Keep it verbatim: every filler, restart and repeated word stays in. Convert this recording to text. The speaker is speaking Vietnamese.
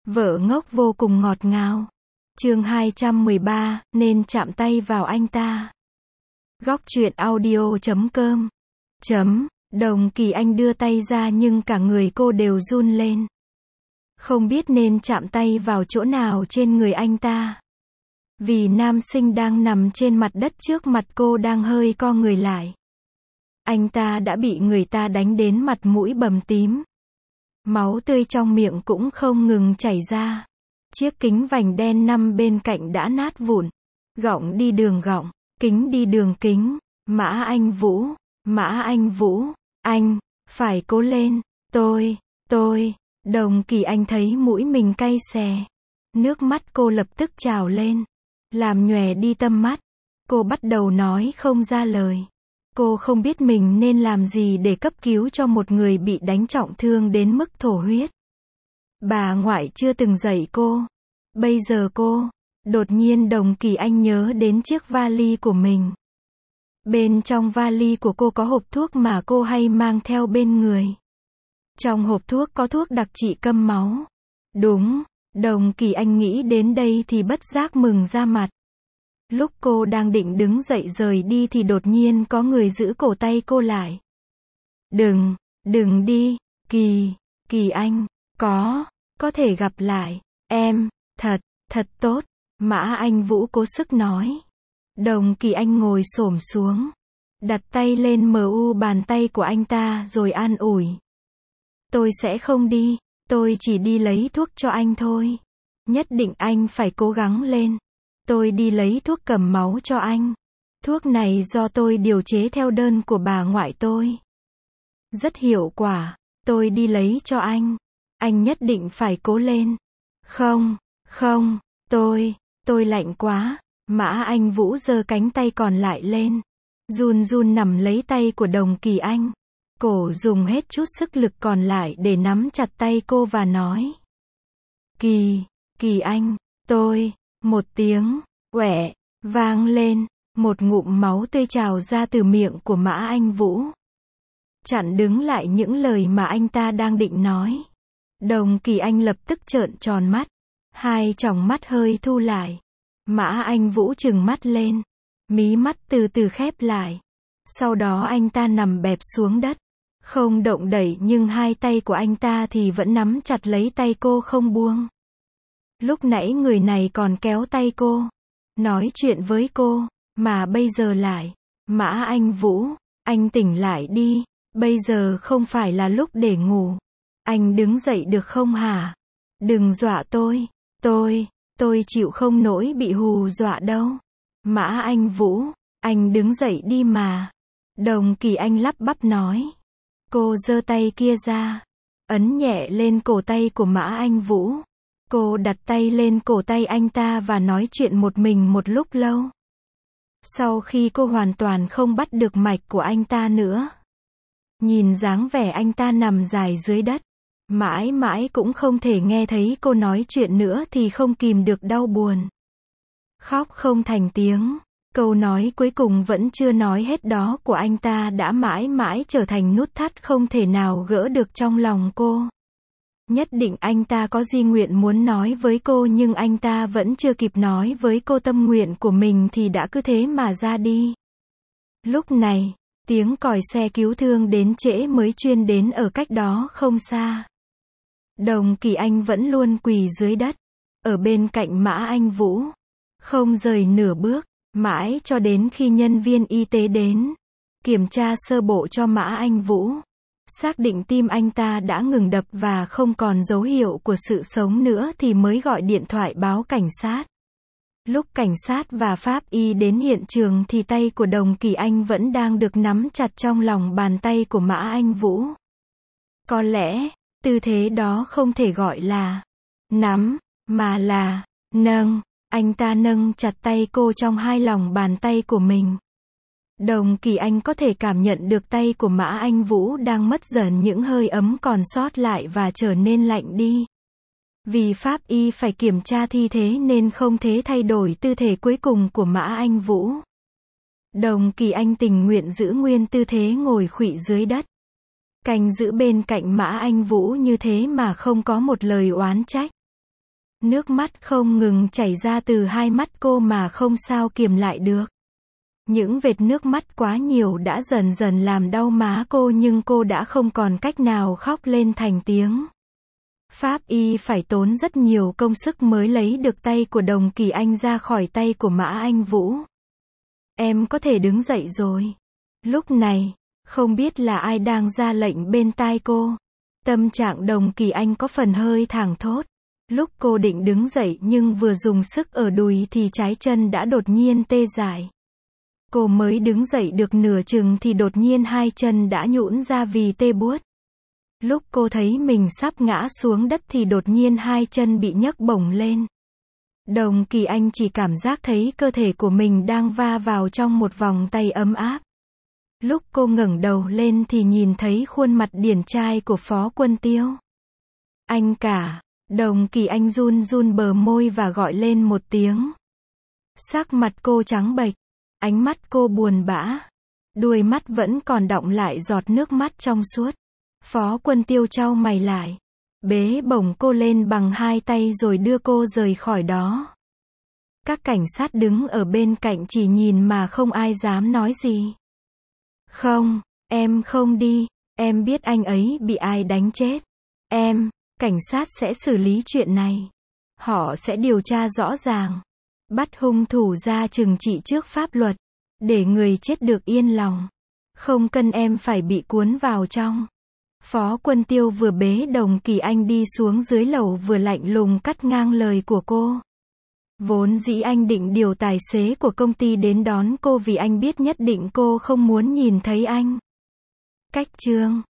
Vợ ngốc vô cùng ngọt ngào. Chương hai trăm mười ba, nên chạm tay vào anh ta. Góc truyện audio chấm com. Chấm, Đồng Kỳ Anh đưa tay ra nhưng cả người cô đều run lên. Không biết nên chạm tay vào chỗ nào trên người anh ta. Vì nam sinh đang nằm trên mặt đất trước mặt cô đang hơi co người lại. Anh ta đã bị người ta đánh đến mặt mũi bầm tím. Máu tươi trong miệng cũng không ngừng chảy ra. Chiếc kính vành đen nằm bên cạnh đã nát vụn. Gọng đi đường gọng, kính đi đường kính. Mã Anh Vũ, Mã Anh Vũ, anh, phải cố lên, tôi, tôi. Đồng Kỳ Anh thấy mũi mình cay xè. Nước mắt cô lập tức trào lên. Làm nhòe đi tâm mắt. Cô bắt đầu nói không ra lời. Cô không biết mình nên làm gì để cấp cứu cho một người bị đánh trọng thương đến mức thổ huyết. Bà ngoại chưa từng dạy cô. Bây giờ cô, đột nhiên Đồng Kỳ Anh nhớ đến chiếc vali của mình. Bên trong vali của cô có hộp thuốc mà cô hay mang theo bên người. Trong hộp thuốc có thuốc đặc trị câm máu. Đúng, Đồng Kỳ Anh nghĩ đến đây thì bất giác mừng ra mặt. Lúc cô đang định đứng dậy rời đi thì đột nhiên có người giữ cổ tay cô lại. Đừng, đừng đi, Kỳ, Kỳ Anh, có, có thể gặp lại, em, thật, thật tốt, Mã Anh Vũ cố sức nói. Đồng Kỳ Anh ngồi xổm xuống, đặt tay lên mờ u bàn tay của anh ta rồi an ủi. Tôi sẽ không đi, tôi chỉ đi lấy thuốc cho anh thôi. Nhất định anh phải cố gắng lên. Tôi đi lấy thuốc cầm máu cho anh. Thuốc này do tôi điều chế theo đơn của bà ngoại tôi. Rất hiệu quả. Tôi đi lấy cho anh. Anh nhất định phải cố lên. Không, không, tôi, tôi lạnh quá. Mã Anh Vũ giơ cánh tay còn lại lên. Run run nắm lấy tay của Đồng Kỳ Anh. Cổ dùng hết chút sức lực còn lại để nắm chặt tay cô và nói. Kỳ, Kỳ Anh, tôi. Một tiếng, quẹ, vang lên, một ngụm máu tươi trào ra từ miệng của Mã Anh Vũ. Chặn đứng lại những lời mà anh ta đang định nói. Đồng Kỳ Anh lập tức trợn tròn mắt. Hai tròng mắt hơi thu lại. Mã Anh Vũ trừng mắt lên. Mí mắt từ từ khép lại. Sau đó anh ta nằm bẹp xuống đất. Không động đậy nhưng hai tay của anh ta thì vẫn nắm chặt lấy tay cô không buông. Lúc nãy người này còn kéo tay cô, nói chuyện với cô, mà bây giờ lại, Mã Anh Vũ, anh tỉnh lại đi, bây giờ không phải là lúc để ngủ. Anh đứng dậy được không hả? Đừng dọa tôi, tôi, tôi chịu không nổi bị hù dọa đâu. Mã Anh Vũ, anh đứng dậy đi mà. Đồng Kỳ Anh lắp bắp nói. Cô giơ tay kia ra, ấn nhẹ lên cổ tay của Mã Anh Vũ. Cô đặt tay lên cổ tay anh ta và nói chuyện một mình một lúc lâu. Sau khi cô hoàn toàn không bắt được mạch của anh ta nữa. Nhìn dáng vẻ anh ta nằm dài dưới đất. Mãi mãi cũng không thể nghe thấy cô nói chuyện nữa thì không kìm được đau buồn. Khóc không thành tiếng. Câu nói cuối cùng vẫn chưa nói hết đó của anh ta đã mãi mãi trở thành nút thắt không thể nào gỡ được trong lòng cô. Nhất định anh ta có di nguyện muốn nói với cô nhưng anh ta vẫn chưa kịp nói với cô tâm nguyện của mình thì đã cứ thế mà ra đi. Lúc này, tiếng còi xe cứu thương đến trễ mới chuyên đến ở cách đó không xa. Đồng Kỳ Anh vẫn luôn quỳ dưới đất, ở bên cạnh Mã Anh Vũ, không rời nửa bước, mãi cho đến khi nhân viên y tế đến, kiểm tra sơ bộ cho Mã Anh Vũ. Xác định tim anh ta đã ngừng đập và không còn dấu hiệu của sự sống nữa thì mới gọi điện thoại báo cảnh sát. Lúc cảnh sát và pháp y đến hiện trường thì tay của Đồng Kỳ Anh vẫn đang được nắm chặt trong lòng bàn tay của Mã Anh Vũ. Có lẽ, tư thế đó không thể gọi là nắm, mà là nâng. Anh ta nâng chặt tay cô trong hai lòng bàn tay của mình. Đồng Kỳ Anh có thể cảm nhận được tay của Mã Anh Vũ đang mất dần những hơi ấm còn sót lại và trở nên lạnh đi. Vì pháp y phải kiểm tra thi thể nên không thể thay đổi tư thế cuối cùng của Mã Anh Vũ. Đồng Kỳ Anh tình nguyện giữ nguyên tư thế ngồi khuỵu dưới đất. Canh giữ bên cạnh Mã Anh Vũ như thế mà không có một lời oán trách. Nước mắt không ngừng chảy ra từ hai mắt cô mà không sao kiềm lại được. Những vệt nước mắt quá nhiều đã dần dần làm đau má cô nhưng cô đã không còn cách nào khóc lên thành tiếng. Pháp y phải tốn rất nhiều công sức mới lấy được tay của Đồng Kỳ Anh ra khỏi tay của Mã Anh Vũ. Em có thể đứng dậy rồi. Lúc này, không biết là ai đang ra lệnh bên tai cô. Tâm trạng Đồng Kỳ Anh có phần hơi thảng thốt. Lúc cô định đứng dậy nhưng vừa dùng sức ở đùi thì trái chân đã đột nhiên tê dại. Cô mới đứng dậy được nửa chừng thì đột nhiên hai chân đã nhũn ra vì tê buốt. Lúc cô thấy mình sắp ngã xuống đất thì đột nhiên hai chân bị nhấc bổng lên. Đồng Kỳ Anh chỉ cảm giác thấy cơ thể của mình đang va vào trong một vòng tay ấm áp. Lúc cô ngẩng đầu lên thì nhìn thấy khuôn mặt điển trai của Phó Quân Tiêu. Anh cả, Đồng Kỳ Anh run run bờ môi và gọi lên một tiếng. Sắc mặt cô trắng bệch, ánh mắt cô buồn bã, đuôi mắt vẫn còn đọng lại giọt nước mắt trong suốt. Phó Quân Tiêu chau mày lại, bế bổng cô lên bằng hai tay rồi đưa cô rời khỏi đó. Các cảnh sát đứng ở bên cạnh chỉ nhìn mà không ai dám nói gì. Không, em không đi, em biết anh ấy bị ai đánh chết. Em, cảnh sát sẽ xử lý chuyện này. Họ sẽ điều tra rõ ràng, bắt hung thủ ra trừng trị trước pháp luật, để người chết được yên lòng. Không cần em phải bị cuốn vào trong. Phó Quân Tiêu vừa bế Đồng Kỳ Anh đi xuống dưới lầu vừa lạnh lùng cắt ngang lời của cô. Vốn dĩ anh định điều tài xế của công ty đến đón cô vì anh biết nhất định cô không muốn nhìn thấy anh. Cách chương